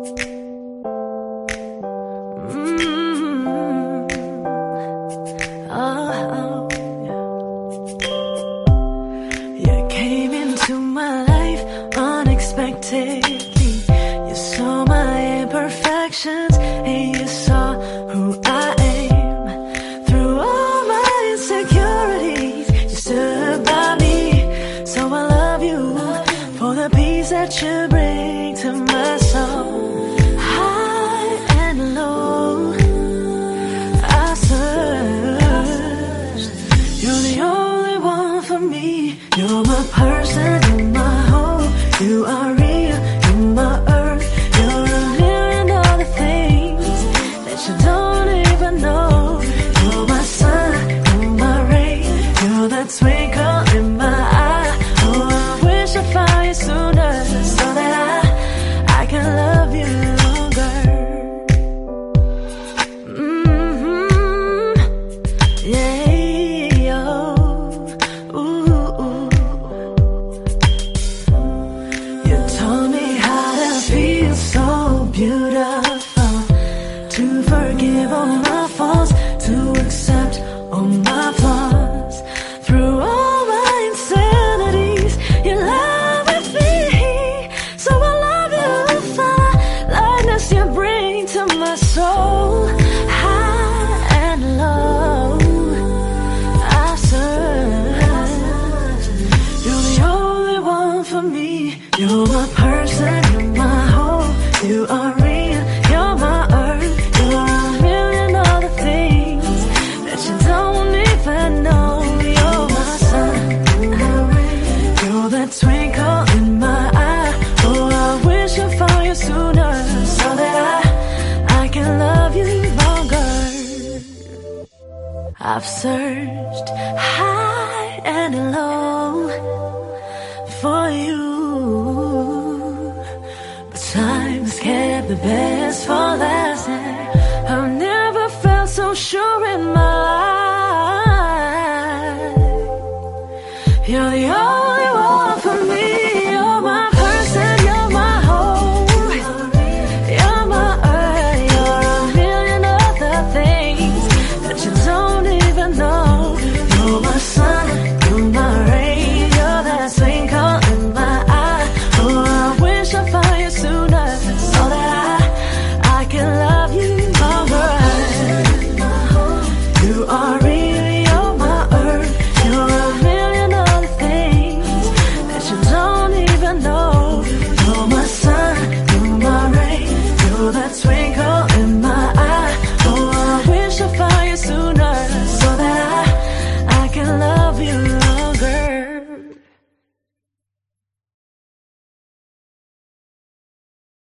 Oh, you came into my life unexpectedly. You saw my imperfections and you saw who I am. Through all my insecurities, you stood by me. So I love you for the peace that you bring to my soul. High and low, I searched. You're the only one for me. You're my person, you're my home. You are real, you're my earth. You're a million other things that you don't even know. You're my sun, you're my rain. You're the twinkle in my eye. Oh, I wish I found you sooner so that I can love you longer. Yeah, oh, ooh. You taught me how to feel so beautiful, to forgive all my faults, to accept all my flaws. Through all my insanities, you love with me. So I love you for the lightness you bring to my soul. High and low, I search. You're the only one for me. You're my person, you're my home. You are real, you're my earth. You're a million other things that you don't even know. You're my sun, you're that twinkle in my eye. Oh, I wish I found you sooner so that I can love you longer. I've searched high and low for you, but time's kept the best for